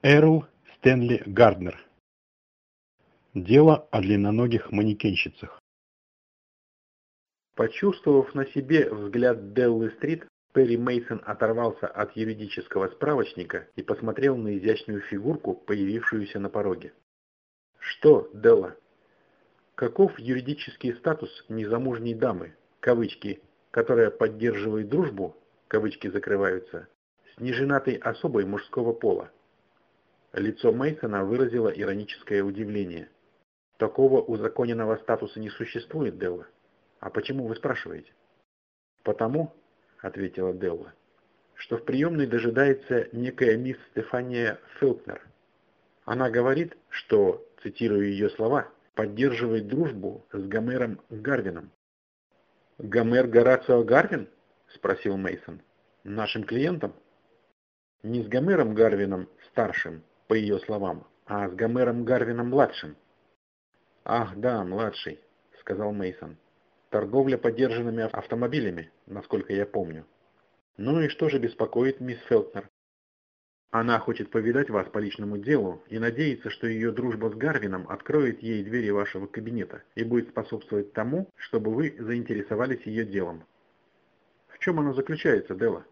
Эрл Стэнли Гарднер. Дело о длинноногих манекенщицах. Почувствовав на себе взгляд Деллы Стрит, Перри Мейсон оторвался от юридического справочника и посмотрел на изящную фигурку, появившуюся на пороге. «Что, Делла? Каков юридический статус незамужней дамы, кавычки, которая поддерживает дружбу, кавычки закрываются, с неженатой особой мужского пола?» Лицо Мейсона выразило ироническое удивление. «Такого узаконенного статуса не существует, Делла. А почему вы спрашиваете?» «Потому, — ответила Делла, — что в приемной дожидается некая мисс Стефания Фелкнер. Она говорит, что, цитирую ее слова, поддерживает дружбу с Гомером Гарвином». «Гомер Горацио Гарвин?» — спросил Мейсон. «Нашим клиентом?» «Не с Гомером Гарвином старшим, по ее словам, а с Гомером Гарвином-младшим». «Ах, да, младший», — сказал Мейсон. «Торговля подержанными автомобилями, насколько я помню». «Ну и что же беспокоит мисс Фелкнер?» «Она хочет повидать вас по личному делу и надеется, что ее дружба с Гарвином откроет ей двери вашего кабинета и будет способствовать тому, чтобы вы заинтересовались ее делом». «В чем оно заключается, Делла?»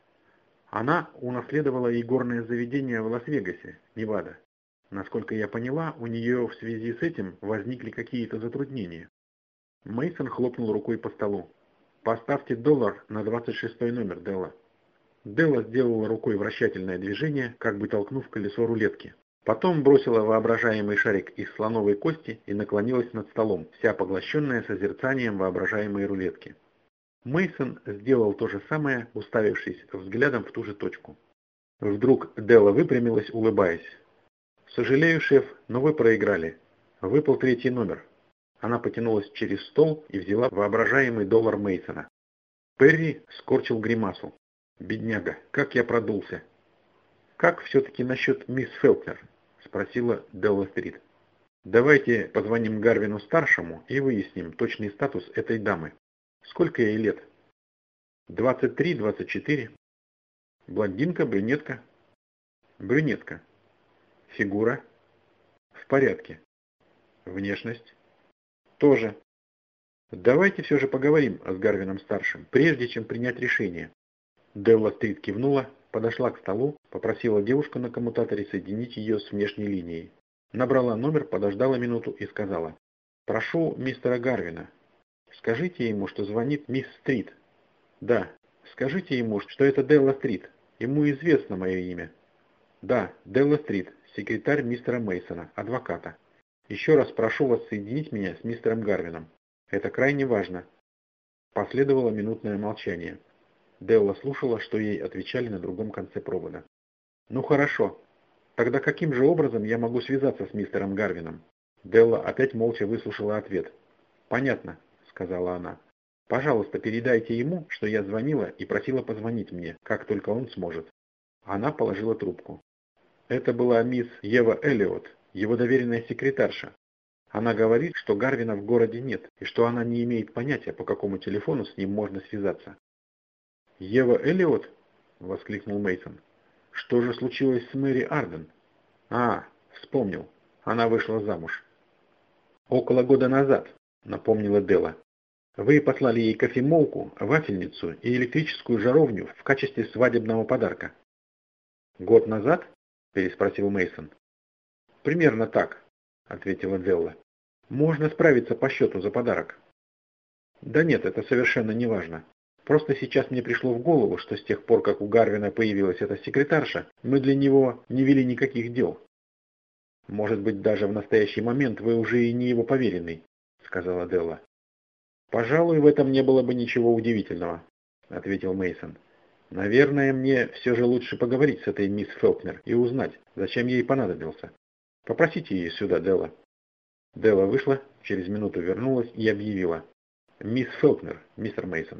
«Она унаследовала игорное заведение в Лас-Вегасе, Невада. Насколько я поняла, у нее в связи с этим возникли какие-то затруднения». Мейсон хлопнул рукой по столу. «Поставьте $1 на 26-й номер, Делла». Делла сделала рукой вращательное движение, как бы толкнув колесо рулетки. Потом бросила воображаемый шарик из слоновой кости и наклонилась над столом, вся поглощенная созерцанием воображаемой рулетки. Мейсон сделал то же самое, уставившись взглядом в ту же точку. Вдруг Делла выпрямилась, улыбаясь. «Сожалею, шеф, но вы проиграли. Выпал 3-й номер». Она потянулась через стол и взяла воображаемый $1 Мейсона. Перри скорчил гримасу. «Бедняга, как я продулся!» «Как все-таки насчет мисс Фелкнер?» — спросила Делла Стрит. «Давайте позвоним Гарвину-старшему и выясним точный статус этой дамы. Сколько ей лет?» 23, 24. Блондинка, брюнетка? Брюнетка. Фигура? В порядке. Внешность? Тоже. Давайте все же поговорим с Гарвином-старшим, прежде чем принять решение. Делла Стрит кивнула, подошла к столу, попросила девушку на коммутаторе соединить ее с внешней линией. Набрала номер, подождала минуту и сказала: «Прошу мистера Гарвина. Скажите ему, что звонит мисс Стрит». «Да. Скажите ему, что это Делла Стрит. Ему известно мое имя». «Да, Делла Стрит, секретарь мистера Мейсона, адвоката. Еще раз прошу вас соединить меня с мистером Гарвином. Это крайне важно». Последовало минутное молчание. Делла слушала, что ей отвечали на другом конце провода. «Ну хорошо. Тогда каким же образом я могу связаться с мистером Гарвином?» Делла опять молча выслушала ответ. «Понятно», — сказала она. «Пожалуйста, передайте ему, что я звонила и просила позвонить мне, как только он сможет». Она положила трубку. Это была мисс Ева Эллиот, его доверенная секретарша. Она говорит, что Гарвина в городе нет, и что она не имеет понятия, по какому телефону с ним можно связаться. «Ева Эллиот?» — воскликнул Мейсон. «Что же случилось с Мэри Арден?» «А, вспомнил. Она вышла замуж». «Около года назад», — напомнила Делла. «Вы послали ей кофемолку, вафельницу и электрическую жаровню в качестве свадебного подарка». «Год назад?» — переспросил Мейсон. «Примерно так», — ответила Делла. «Можно справиться по счету за подарок». «Да нет, это совершенно не важно. Просто сейчас мне пришло в голову, что с тех пор, как у Гарвина появилась эта секретарша, мы для него не вели никаких дел». «Может быть, даже в настоящий момент вы уже и не его поверенный», — сказала Делла. «Пожалуй, в этом не было бы ничего удивительного», — ответил Мейсон. «Наверное, мне все же лучше поговорить с этой мисс Фелкнер и узнать, зачем ей понадобился. Попросите ее сюда, Делла». Делла вышла, через минуту вернулась и объявила: «Мисс Фелкнер, мистер Мейсон».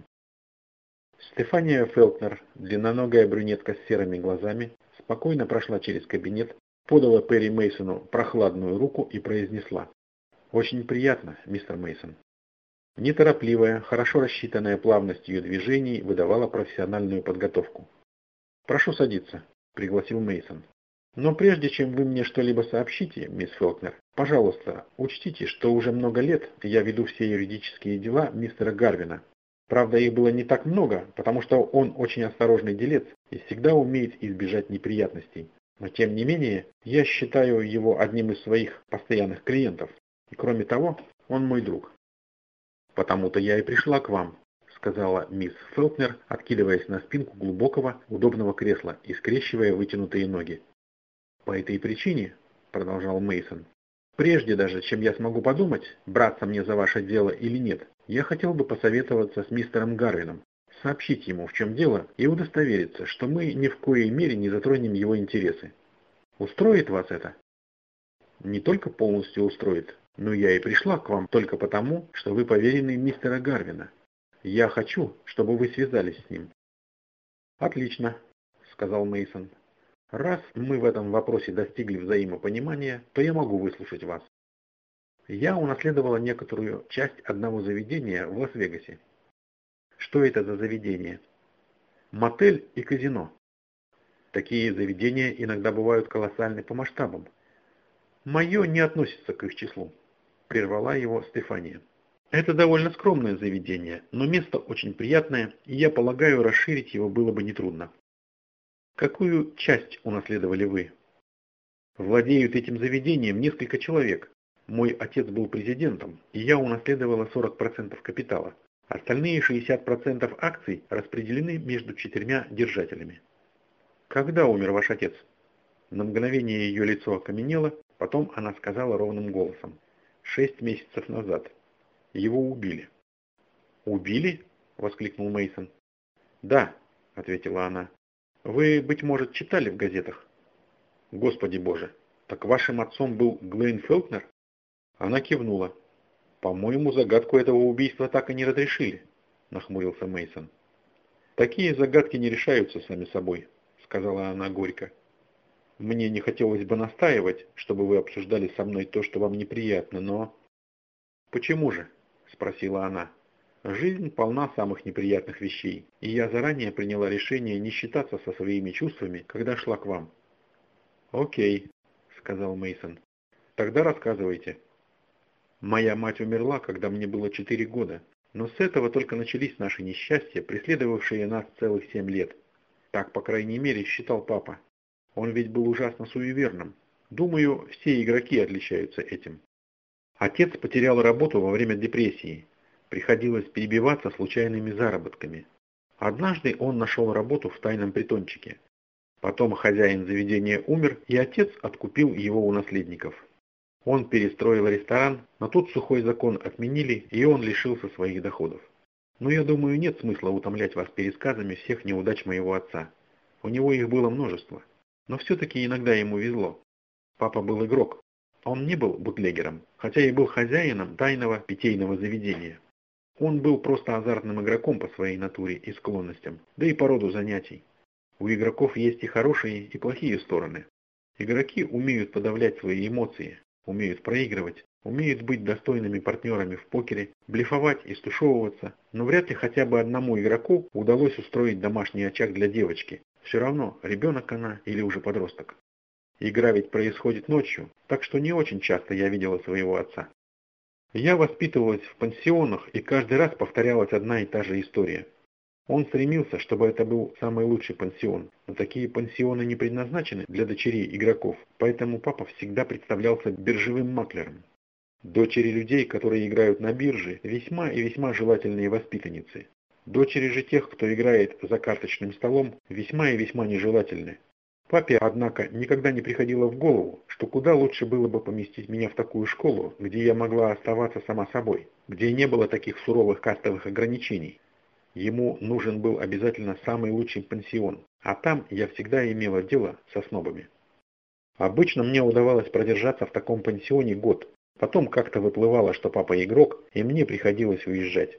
Стефания Фелкнер, длинноногая брюнетка с серыми глазами, спокойно прошла через кабинет, подала Перри Мейсону прохладную руку и произнесла: «Очень приятно, мистер Мейсон». Неторопливая, хорошо рассчитанная плавность ее движений выдавала профессиональную подготовку. «Прошу садиться», — пригласил Мейсон. Но прежде чем вы мне что-либо сообщите, мисс Фелкнер, пожалуйста, учтите, что уже много лет я веду все юридические дела мистера Гарвина. Правда, их было не так много, потому что он очень осторожный делец и всегда умеет избежать неприятностей. Но тем не менее, я считаю его одним из своих постоянных клиентов. И кроме того, он мой друг. «Потому-то я и пришла к вам», — сказала мисс Фелкнер, откидываясь на спинку глубокого, удобного кресла и скрещивая вытянутые ноги. «По этой причине», — продолжал Мейсон, — «прежде даже, чем я смогу подумать, браться мне за ваше дело или нет, я хотел бы посоветоваться с мистером Гарвином, сообщить ему, в чем дело, и удостовериться, что мы ни в коей мере не затронем его интересы. Устроит вас это?» «Не только полностью устроит, но я и пришла к вам только потому, что вы поверенный мистера Гарвина. Я хочу, чтобы вы связались с ним». «Отлично», — сказал Мейсон. «Раз мы в этом вопросе достигли взаимопонимания, то я могу выслушать вас. Я унаследовала некоторую часть одного заведения в Лас-Вегасе». «Что это за заведение?» «Мотель и казино». «Такие заведения иногда бывают колоссальны по масштабам». «Мое не относится к их числу», — прервала его Стефания. «Это довольно скромное заведение, но место очень приятное, и я полагаю, расширить его было бы нетрудно». «Какую часть унаследовали вы?» «Владеют этим заведением несколько человек. Мой отец был президентом, и я унаследовала 40% капитала. Остальные 60% акций распределены между 4 держателями». «Когда умер ваш отец?» На мгновение ее лицо окаменело, потом она сказала ровным голосом: 6 месяцев назад. Его убили». «Убили?» — воскликнул Мейсон. «Да», — ответила она. «Вы, быть может, читали в газетах?» «Господи Боже, так вашим отцом был Глейн Фелкнер?» Она кивнула. «По-моему, загадку этого убийства так и не разрешили», — нахмурился Мейсон. «Такие загадки не решаются сами собой», — сказала она горько. «Мне не хотелось бы настаивать, чтобы вы обсуждали со мной то, что вам неприятно, но...» «Почему же?» — спросила она. «Жизнь полна самых неприятных вещей, и я заранее приняла решение не считаться со своими чувствами, когда шла к вам». «Окей», — сказал Мейсон. «Тогда рассказывайте». «Моя мать умерла, когда мне было 4 года, но с этого только начались наши несчастья, преследовавшие нас целых 7 лет. Так, по крайней мере, считал папа. Он ведь был ужасно суеверным. Думаю, все игроки отличаются этим. Отец потерял работу во время депрессии. Приходилось перебиваться случайными заработками. Однажды он нашел работу в тайном притончике. Потом хозяин заведения умер, и отец откупил его у наследников. Он перестроил ресторан, но тут сухой закон отменили, и он лишился своих доходов. Но я думаю, нет смысла утомлять вас пересказами всех неудач моего отца. У него их было множество. Но все-таки иногда ему везло. Папа был игрок. Он не был бутлегером, хотя и был хозяином тайного питейного заведения. Он был просто азартным игроком по своей натуре и склонностям, да и по роду занятий. У игроков есть и хорошие, и плохие стороны. Игроки умеют подавлять свои эмоции, умеют проигрывать, умеют быть достойными партнерами в покере, блефовать и стушевываться, но вряд ли хотя бы одному игроку удалось устроить домашний очаг для девочки. Все равно, ребенок она или уже подросток. Игра ведь происходит ночью, так что не очень часто я видела своего отца. Я воспитывалась в пансионах, и каждый раз повторялась одна и та же история. Он стремился, чтобы это был самый лучший пансион, но такие пансионы не предназначены для дочерей игроков, поэтому папа всегда представлялся биржевым маклером. Дочери людей, которые играют на бирже, весьма и весьма желательные воспитанницы. Дочери же тех, кто играет за карточным столом, весьма и весьма нежелательны. Папе, однако, никогда не приходило в голову, что куда лучше было бы поместить меня в такую школу, где я могла оставаться сама собой, где не было таких суровых кастовых ограничений. Ему нужен был обязательно самый лучший пансион, а там я всегда имела дело со снобами. Обычно мне удавалось продержаться в таком пансионе год, потом как-то выплывало, что папа игрок, и мне приходилось уезжать.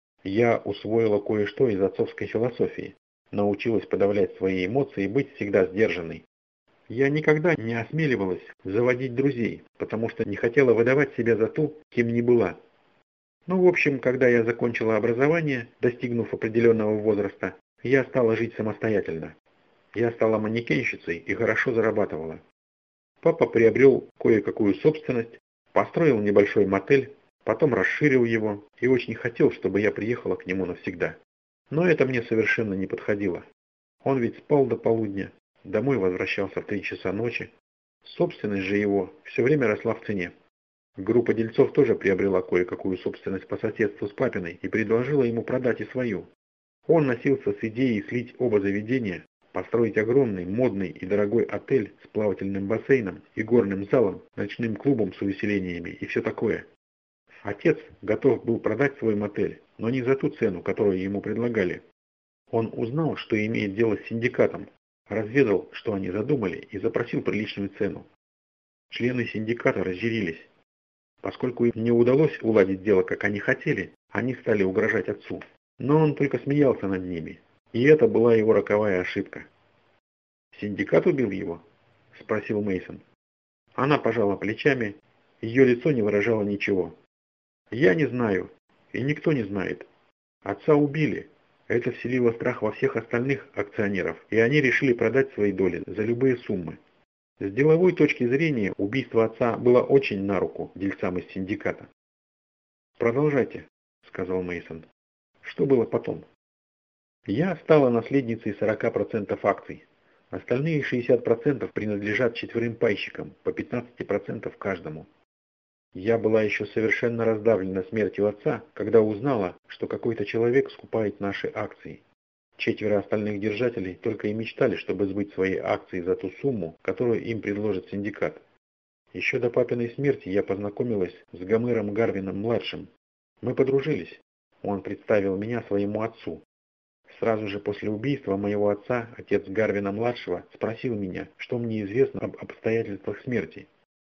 Я усвоила кое-что из отцовской философии, научилась подавлять свои эмоции и быть всегда сдержанной. Я никогда не осмеливалась заводить друзей, потому что не хотела выдавать себя за ту, кем не была. Ну, в общем, когда я закончила образование, достигнув определенного возраста, я стала жить самостоятельно. Я стала манекенщицей и хорошо зарабатывала. Папа приобрел кое-какую собственность, построил небольшой мотель, потом расширил его и очень хотел, чтобы я приехала к нему навсегда. Но это мне совершенно не подходило. Он ведь спал до полудня, домой возвращался в 3 часа ночи. Собственность же его все время росла в цене. Группа дельцов тоже приобрела кое-какую собственность по соседству с папиной и предложила ему продать и свою. Он носился с идеей слить оба заведения, построить огромный, модный и дорогой отель с плавательным бассейном и горным залом, ночным клубом с увеселениями и все такое. Отец готов был продать свой мотель, но не за ту цену, которую ему предлагали. Он узнал, что имеет дело с синдикатом, разведал, что они задумали, и запросил приличную цену. Члены синдиката разъярились. Поскольку им не удалось уладить дело, как они хотели, они стали угрожать отцу. Но он только смеялся над ними, и это была его роковая ошибка. «Синдикат убил его?» – спросил Мейсон. Она пожала плечами, ее лицо не выражало ничего. «Я не знаю, и никто не знает. Отца убили. Это вселило страх во всех остальных акционеров, и они решили продать свои доли за любые суммы. С деловой точки зрения убийство отца было очень на руку дельцам из синдиката». «Продолжайте», – сказал Мейсон. «Что было потом?» «Я стала наследницей 40% акций. Остальные 60% принадлежат 4 пайщикам, по 15% каждому. Я была еще совершенно раздавлена смертью отца, когда узнала, что какой-то человек скупает наши акции. 4 остальных держателей только и мечтали, чтобы сбыть свои акции за ту сумму, которую им предложит синдикат. Еще до папиной смерти я познакомилась с Гомером Гарвином-младшим. Мы подружились. Он представил меня своему отцу. Сразу же после убийства моего отца, отец Гарвина-младшего спросил меня, что мне известно об обстоятельствах смерти.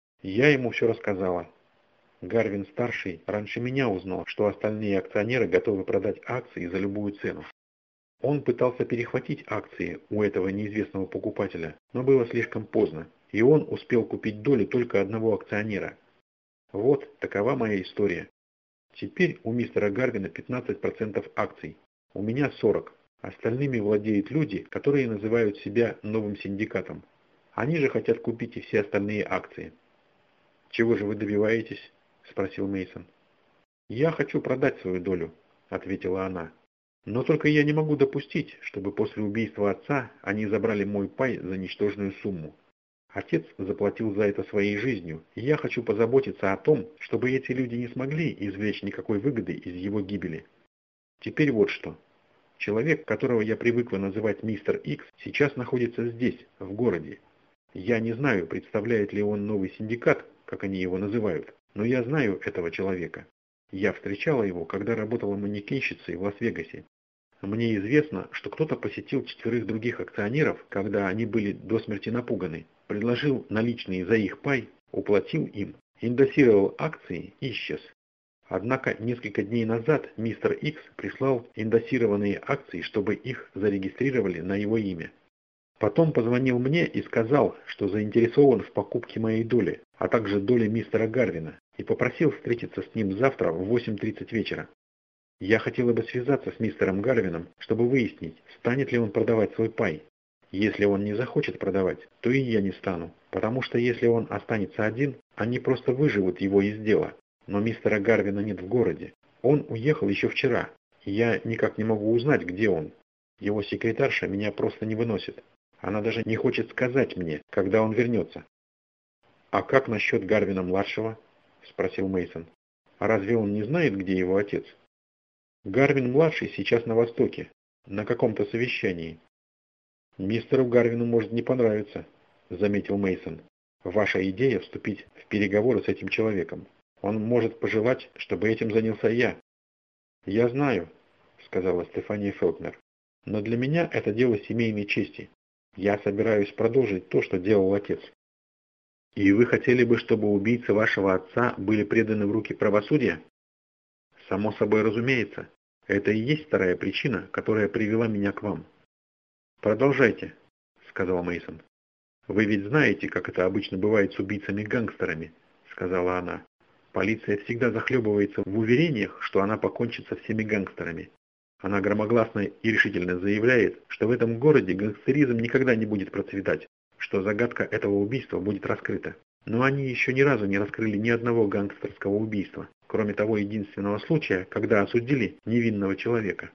Я ему все рассказала. Гарвин-старший раньше меня узнал, что остальные акционеры готовы продать акции за любую цену. Он пытался перехватить акции у этого неизвестного покупателя, но было слишком поздно, и он успел купить долю только одного акционера. Вот такова моя история. Теперь у мистера Гарвина 15% акций, у меня 40%. Остальными владеют люди, которые называют себя новым синдикатом. Они же хотят купить и все остальные акции. «Чего же вы добиваетесь?» – спросил Мейсон. «Я хочу продать свою долю», – ответила она. «Но только я не могу допустить, чтобы после убийства отца они забрали мой пай за ничтожную сумму. Отец заплатил за это своей жизнью, и я хочу позаботиться о том, чтобы эти люди не смогли извлечь никакой выгоды из его гибели. Теперь вот что. Человек, которого я привыкла называть мистер Икс, сейчас находится здесь, в городе. Я не знаю, представляет ли он новый синдикат, как они его называют, но я знаю этого человека. Я встречала его, когда работала манекенщицей в Лас-Вегасе. Мне известно, что кто-то посетил 4 других акционеров, когда они были до смерти напуганы, предложил наличные за их пай, уплатил им, индексировал акции и исчез. Однако несколько дней назад мистер Икс прислал индексированные акции, чтобы их зарегистрировали на его имя. Потом позвонил мне и сказал, что заинтересован в покупке моей доли, а также доли мистера Гарвина, и попросил встретиться с ним завтра в 8:30 вечера. Я хотела бы связаться с мистером Гарвином, чтобы выяснить, станет ли он продавать свой пай. Если он не захочет продавать, то и я не стану, потому что если он останется один, они просто выживут его из дела. Но мистера Гарвина нет в городе. Он уехал еще вчера, и я никак не могу узнать, где он. Его секретарша меня просто не выносит. Она даже не хочет сказать мне, когда он вернется. «А как насчет Гарвина-младшего?» – спросил Мейсон. «А разве он не знает, где его отец?» «Гарвин-младший сейчас на Востоке, на каком-то совещании». «Мистеру Гарвину может не понравиться», – заметил Мейсон. «Ваша идея вступить в переговоры с этим человеком. Он может пожелать, чтобы этим занялся я». «Я знаю», – сказала Стефания Фелкнер. «Но для меня это дело семейной чести. Я собираюсь продолжить то, что делал отец». «И вы хотели бы, чтобы убийцы вашего отца были преданы в руки правосудия?» «Само собой разумеется. Это и есть вторая причина, которая привела меня к вам». «Продолжайте», – сказал Мейсон. «Вы ведь знаете, как это обычно бывает с убийцами-гангстерами», – сказала она. «Полиция всегда захлебывается в уверениях, что она покончит со всеми гангстерами. Она громогласно и решительно заявляет, что в этом городе гангстеризм никогда не будет процветать, что загадка этого убийства будет раскрыта. Но они еще ни разу не раскрыли ни одного гангстерского убийства, кроме того единственного случая, когда осудили невинного человека.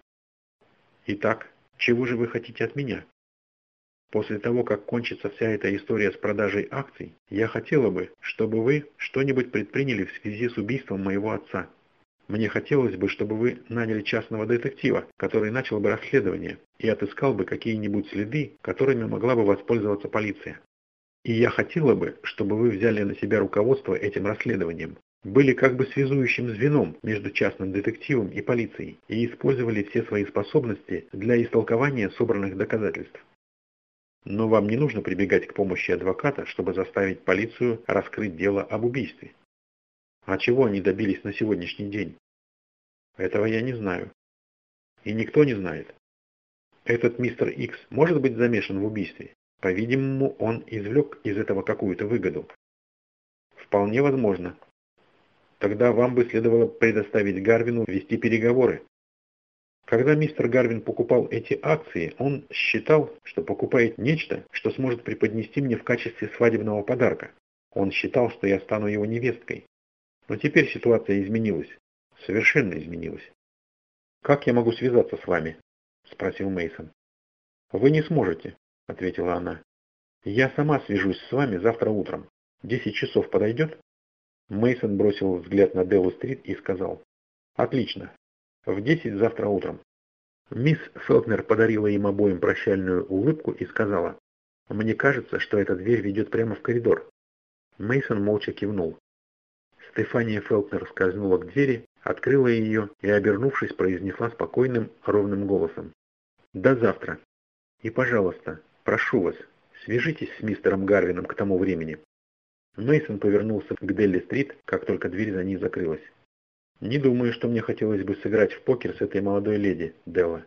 Итак, чего же вы хотите от меня? После того, как кончится вся эта история с продажей акций, я хотела бы, чтобы вы что-нибудь предприняли в связи с убийством моего отца. Мне хотелось бы, чтобы вы наняли частного детектива, который начал бы расследование и отыскал бы какие-нибудь следы, которыми могла бы воспользоваться полиция. И я хотела бы, чтобы вы взяли на себя руководство этим расследованием, были как бы связующим звеном между частным детективом и полицией и использовали все свои способности для истолкования собранных доказательств. Но вам не нужно прибегать к помощи адвоката, чтобы заставить полицию раскрыть дело об убийстве. А чего они добились на сегодняшний день? Этого я не знаю. И никто не знает. Этот мистер Икс может быть замешан в убийстве? По-видимому, он извлек из этого какую-то выгоду. Вполне возможно. Тогда вам бы следовало предоставить Гарвину вести переговоры. Когда мистер Гарвин покупал эти акции, он считал, что покупает нечто, что сможет преподнести мне в качестве свадебного подарка. Он считал, что я стану его невесткой. Но теперь ситуация изменилась. Совершенно изменилась. «Как я могу связаться с вами?» – спросил Мейсон. «Вы не сможете», – ответила она. «Я сама свяжусь с вами завтра утром. 10 часов подойдет?» Мейсон бросил взгляд на Делу-стрит и сказал: «Отлично. В 10 завтра утром». Мисс Фелкнер подарила им обоим прощальную улыбку и сказала: «Мне кажется, что эта дверь ведет прямо в коридор». Мейсон молча кивнул. Стефания Фелкнер скользнула к двери, открыла ее и, обернувшись, произнесла спокойным, ровным голосом: «До завтра. И, пожалуйста, прошу вас, свяжитесь с мистером Гарвином к тому времени». Мейсон повернулся к Делли-стрит, как только дверь за ней закрылась. «Не думаю, что мне хотелось бы сыграть в покер с этой молодой леди, Делла».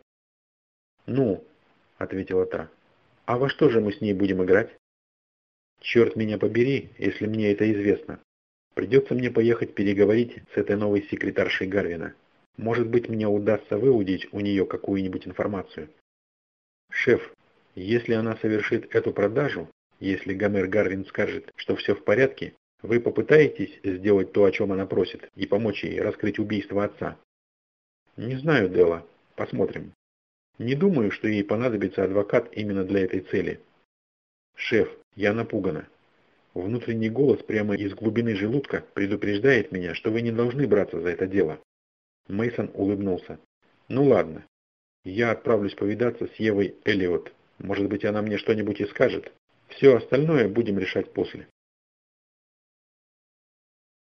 «Ну», — ответила та, — «а во что же мы с ней будем играть?» «Черт меня побери, если мне это известно. Придется мне поехать переговорить с этой новой секретаршей Гарвина. Может быть, мне удастся выудить у нее какую-нибудь информацию». «Шеф, если она совершит эту продажу, если Гомер Гарвин скажет, что все в порядке, вы попытаетесь сделать то, о чем она просит, и помочь ей раскрыть убийство отца?» «Не знаю, Делла. Посмотрим. Не думаю, что ей понадобится адвокат именно для этой цели». «Шеф, я напугана. Внутренний голос прямо из глубины желудка предупреждает меня, что вы не должны браться за это дело». Мейсон улыбнулся. «Ну ладно. Я отправлюсь повидаться с Евой Эллиот. Может быть, она мне что-нибудь и скажет. Все остальное будем решать после».